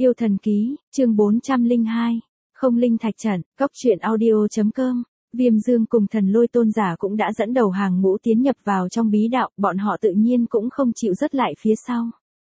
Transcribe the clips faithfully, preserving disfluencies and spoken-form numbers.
Yêu thần ký, chương bốn trăm lẻ hai, không linh thạch trận, cóc truyện audio.com. Viêm Dương cùng Thần Lôi tôn giả cũng đã dẫn đầu hàng ngũ tiến nhập vào trong bí đạo, bọn họ tự nhiên cũng không chịu rớt lại phía sau.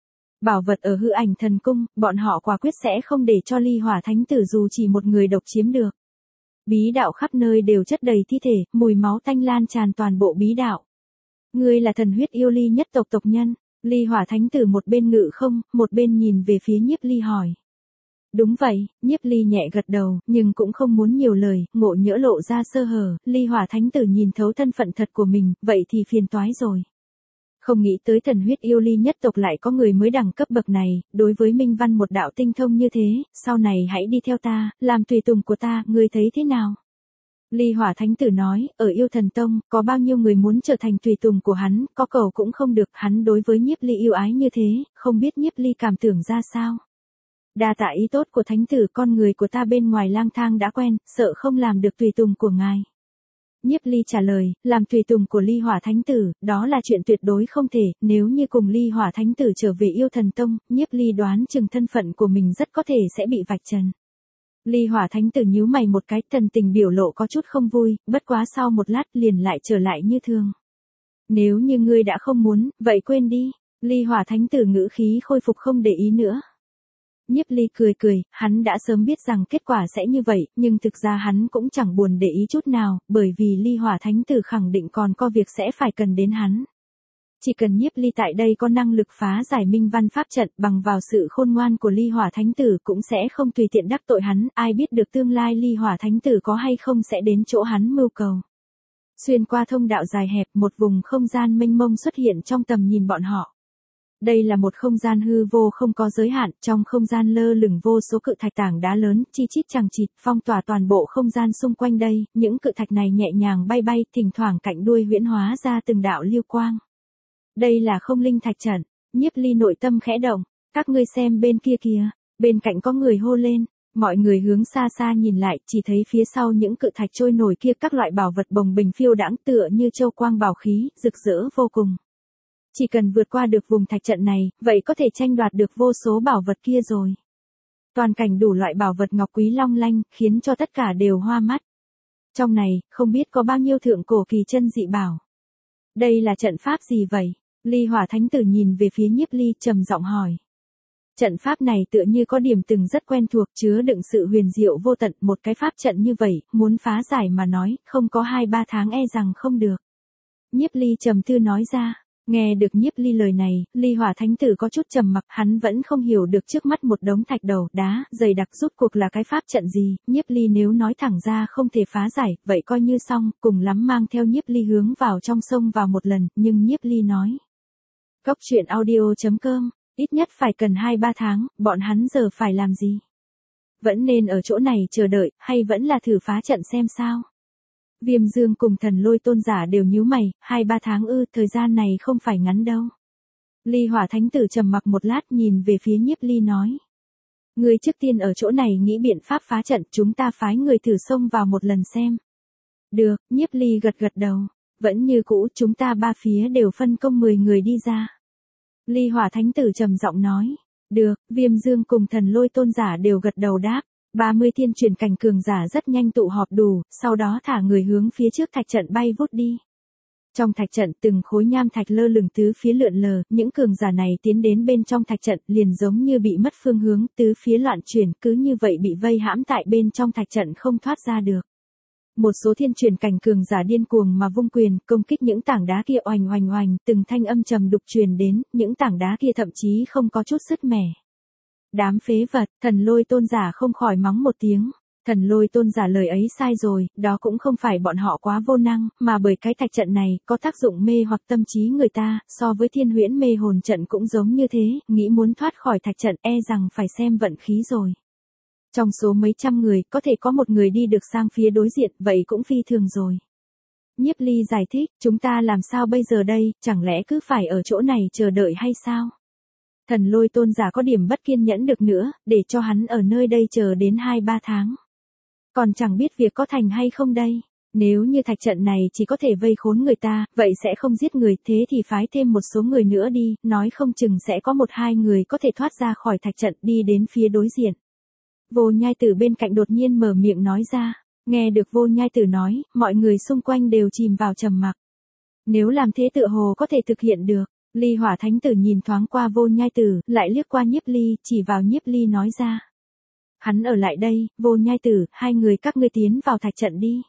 Bảo vật ở hư ảnh thần cung, bọn họ quả quyết sẽ không để cho Ly Hỏa Thánh Tử dù chỉ một người độc chiếm được. Bí đạo khắp nơi đều chất đầy thi thể, mùi máu tanh lan tràn toàn bộ bí đạo. Ngươi là thần huyết yêu ly nhất tộc tộc nhân. Ly Hỏa Thánh Tử một bên ngự không, một bên nhìn về phía Nhiếp Ly hỏi. Đúng vậy, Nhiếp Ly nhẹ gật đầu, nhưng cũng không muốn nhiều lời, ngộ nhỡ lộ ra sơ hở, Ly Hỏa Thánh Tử nhìn thấu thân phận thật của mình, vậy thì phiền toái rồi. Không nghĩ tới thần huyết yêu ly nhất tộc lại có người mới đẳng cấp bậc này, đối với minh văn một đạo tinh thông như thế, sau này hãy đi theo ta, làm tùy tùng của ta, ngươi thấy thế nào? Ly Hỏa Thánh Tử nói, ở Yêu Thần Tông, có bao nhiêu người muốn trở thành tùy tùng của hắn, có cầu cũng không được, hắn đối với Nhiếp Ly yêu ái như thế, không biết Nhiếp Ly cảm tưởng ra sao. Đa tạ ý tốt của Thánh Tử, con người của ta bên ngoài lang thang đã quen, sợ không làm được tùy tùng của ngài. Nhiếp Ly trả lời, làm tùy tùng của Ly Hỏa Thánh Tử, đó là chuyện tuyệt đối không thể, nếu như cùng Ly Hỏa Thánh Tử trở về Yêu Thần Tông, Nhiếp Ly đoán chừng thân phận của mình rất có thể sẽ bị vạch trần. Ly Hỏa Thánh Tử nhíu mày một cái, thần tình biểu lộ có chút không vui, bất quá sau một lát liền lại trở lại như thường. Nếu như ngươi đã không muốn, vậy quên đi. Ly Hỏa Thánh Tử ngữ khí khôi phục không để ý nữa. Nhiếp Ly cười cười, hắn đã sớm biết rằng kết quả sẽ như vậy, nhưng thực ra hắn cũng chẳng buồn để ý chút nào, bởi vì Ly Hỏa Thánh Tử khẳng định còn có việc sẽ phải cần đến hắn. Chỉ cần Nhiếp Ly tại đây có năng lực phá giải minh văn pháp trận, bằng vào sự khôn ngoan của Ly Hỏa Thánh Tử cũng sẽ không tùy tiện đắc tội hắn, ai biết được tương lai Ly Hỏa Thánh Tử có hay không sẽ đến chỗ hắn mưu cầu. Xuyên qua thông đạo dài hẹp, một vùng không gian mênh mông xuất hiện trong tầm nhìn bọn họ. Đây là một không gian hư vô không có giới hạn, trong không gian lơ lửng vô số cự thạch tảng đá lớn, chi chít chằng chịt, phong tỏa toàn bộ không gian xung quanh đây, những cự thạch này nhẹ nhàng bay bay, thỉnh thoảng cạnh đuôi huyễn hóa ra từng đạo lưu quang. Đây là không linh thạch trận. Nhiếp Ly nội tâm khẽ động, các ngươi xem bên kia kìa, bên cạnh có người hô lên, mọi người hướng xa xa nhìn lại, chỉ thấy phía sau những cự thạch trôi nổi kia các loại bảo vật bồng bềnh phiêu đãng tựa như châu quang bảo khí, rực rỡ vô cùng. Chỉ cần vượt qua được vùng thạch trận này, vậy có thể tranh đoạt được vô số bảo vật kia rồi. Toàn cảnh đủ loại bảo vật ngọc quý long lanh, khiến cho tất cả đều hoa mắt. Trong này, không biết có bao nhiêu thượng cổ kỳ chân dị bảo. Đây là trận pháp gì vậy? Ly Hỏa Thánh Tử nhìn về phía Nhiếp Ly trầm giọng hỏi. Trận pháp này tựa như có điểm từng rất quen thuộc, chứa đựng sự huyền diệu vô tận, một cái pháp trận như vậy, muốn phá giải mà nói, không có hai ba tháng e rằng không được. Nhiếp Ly trầm tư nói ra. Nghe được Nhiếp Ly lời này, Ly Hỏa Thánh Tử có chút trầm mặc, hắn vẫn không hiểu được trước mắt một đống thạch đầu, đá, dày đặc rút cuộc là cái pháp trận gì, Nhiếp Ly nếu nói thẳng ra không thể phá giải, vậy coi như xong, cùng lắm mang theo Nhiếp Ly hướng vào trong sông vào một lần, nhưng Nhiếp Ly nói. Cóc truyện audio.com, ít nhất phải cần hai ba tháng, bọn hắn giờ phải làm gì? Vẫn nên ở chỗ này chờ đợi, hay vẫn là thử phá trận xem sao? Viêm Dương cùng Thần Lôi tôn giả đều nhíu mày, hai ba tháng ư, thời gian này không phải ngắn đâu. Ly Hỏa Thánh Tử trầm mặc một lát nhìn về phía Nhiếp Ly nói. Người trước tiên ở chỗ này nghĩ biện pháp phá trận, chúng ta phái người thử xông vào một lần xem. Được, Nhiếp Ly gật gật đầu, vẫn như cũ, chúng ta ba phía đều phân công mười người đi ra. Ly Hỏa Thánh Tử trầm giọng nói. Được, Viêm Dương cùng Thần Lôi tôn giả đều gật đầu đáp. ba mươi thiên truyền cảnh cường giả rất nhanh tụ họp đủ, sau đó thả người hướng phía trước thạch trận bay vút đi. Trong thạch trận từng khối nham thạch lơ lửng tứ phía lượn lờ, những cường giả này tiến đến bên trong thạch trận liền giống như bị mất phương hướng, tứ phía loạn chuyển, cứ như vậy bị vây hãm tại bên trong thạch trận không thoát ra được. Một số thiên truyền cảnh cường giả điên cuồng mà vung quyền, công kích những tảng đá kia oành oành oành, từng thanh âm trầm đục truyền đến, những tảng đá kia thậm chí không có chút sứt mẻ. Đám phế vật, Thần Lôi tôn giả không khỏi mắng một tiếng. Thần Lôi tôn giả lời ấy sai rồi, đó cũng không phải bọn họ quá vô năng, mà bởi cái thạch trận này, có tác dụng mê hoặc tâm trí người ta, so với thiên huyễn mê hồn trận cũng giống như thế, nghĩ muốn thoát khỏi thạch trận e rằng phải xem vận khí rồi. Trong số mấy trăm người, có thể có một người đi được sang phía đối diện, vậy cũng phi thường rồi. Nhiếp Ly giải thích, chúng ta làm sao bây giờ đây, chẳng lẽ cứ phải ở chỗ này chờ đợi hay sao? Thần Lôi tôn giả có điểm bất kiên nhẫn được nữa, để cho hắn ở nơi đây chờ đến hai ba tháng. Còn chẳng biết việc có thành hay không đây. Nếu như thạch trận này chỉ có thể vây khốn người ta, vậy sẽ không giết người, thế thì phái thêm một số người nữa đi, nói không chừng sẽ có một hai người có thể thoát ra khỏi thạch trận đi đến phía đối diện. Vô Nhai Tử bên cạnh đột nhiên mở miệng nói ra, nghe được Vô Nhai Tử nói, mọi người xung quanh đều chìm vào trầm mặc. Nếu làm thế tựa hồ có thể thực hiện được, Ly Hỏa Thánh Tử nhìn thoáng qua Vô Nhai Tử, lại liếc qua Nhiếp Ly, chỉ vào Nhiếp Ly nói ra. Hắn ở lại đây, Vô Nhai Tử, hai người các ngươi tiến vào thạch trận đi.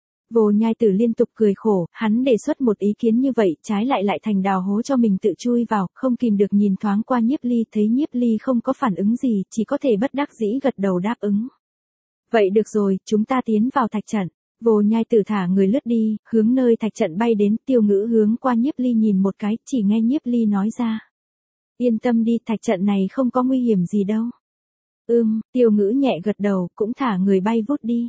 Vô Nhai Tử liên tục cười khổ, hắn đề xuất một ý kiến như vậy, trái lại lại thành đào hố cho mình tự chui vào, không kìm được nhìn thoáng qua Nhiếp Ly, thấy Nhiếp Ly không có phản ứng gì, chỉ có thể bất đắc dĩ gật đầu đáp ứng. Vậy được rồi, chúng ta tiến vào thạch trận. Vô Nhai Tử thả người lướt đi, hướng nơi thạch trận bay đến, Tiêu Ngữ hướng qua Nhiếp Ly nhìn một cái, chỉ nghe Nhiếp Ly nói ra. Yên tâm đi, thạch trận này không có nguy hiểm gì đâu. Ừm, Tiêu Ngữ nhẹ gật đầu, cũng thả người bay vút đi.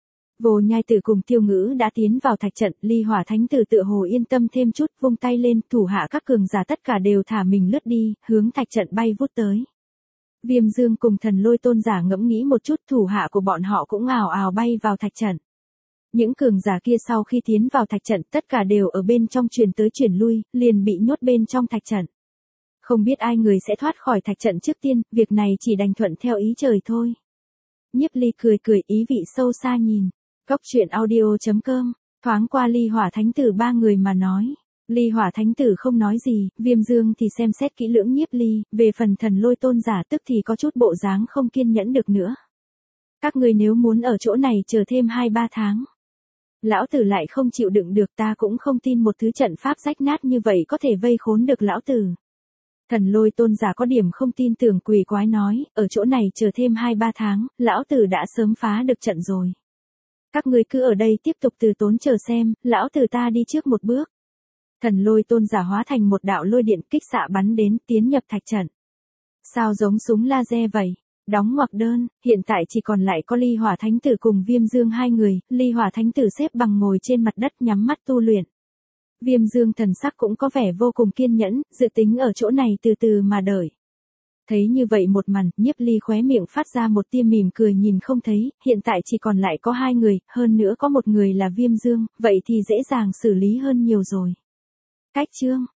Vô Nhai Tử cùng Tiêu Ngữ đã tiến vào thạch trận, Ly Hỏa Thánh Tử tựa hồ yên tâm thêm chút, vung tay lên, thủ hạ các cường giả tất cả đều thả mình lướt đi, hướng thạch trận bay vút tới. Viêm Dương cùng Thần Lôi Tôn giả ngẫm nghĩ một chút, thủ hạ của bọn họ cũng ào ào bay vào thạch trận. Những cường giả kia sau khi tiến vào thạch trận, tất cả đều ở bên trong truyền tới truyền lui, liền bị nhốt bên trong thạch trận. Không biết ai người sẽ thoát khỏi thạch trận trước tiên, việc này chỉ đành thuận theo ý trời thôi. Nhiếp Ly cười cười, ý vị sâu xa nhìn. Cốc truyện audio chấm com, thoáng qua Ly Hỏa Thánh Tử ba người mà nói. Ly Hỏa Thánh Tử không nói gì, Viêm Dương thì xem xét kỹ lưỡng Nhiếp Ly, về phần Thần Lôi Tôn giả tức thì có chút bộ dáng không kiên nhẫn được nữa. Các người nếu muốn ở chỗ này chờ thêm hai ba tháng. Lão tử lại không chịu đựng được, ta cũng không tin một thứ trận pháp rách nát như vậy có thể vây khốn được lão tử. Thần Lôi Tôn giả có điểm không tin tưởng quỷ quái nói, ở chỗ này chờ thêm hai ba tháng, lão tử đã sớm phá được trận rồi. Các ngươi cứ ở đây tiếp tục từ tốn chờ xem, lão tử ta đi trước một bước. Thần Lôi Tôn giả hóa thành một đạo lôi điện kích xạ bắn đến, tiến nhập thạch trận. Sao giống súng laser vậy? Đóng ngoặc đơn, hiện tại chỉ còn lại có Ly Hỏa Thánh Tử cùng Viêm Dương hai người, Ly Hỏa Thánh Tử xếp bằng ngồi trên mặt đất nhắm mắt tu luyện. Viêm Dương thần sắc cũng có vẻ vô cùng kiên nhẫn, dự tính ở chỗ này từ từ mà đợi. Thấy như vậy một màn, Nhiếp Ly khóe miệng phát ra một tia mỉm cười nhìn không thấy, hiện tại chỉ còn lại có hai người, hơn nữa có một người là Viêm Dương, vậy thì dễ dàng xử lý hơn nhiều rồi. Cách chương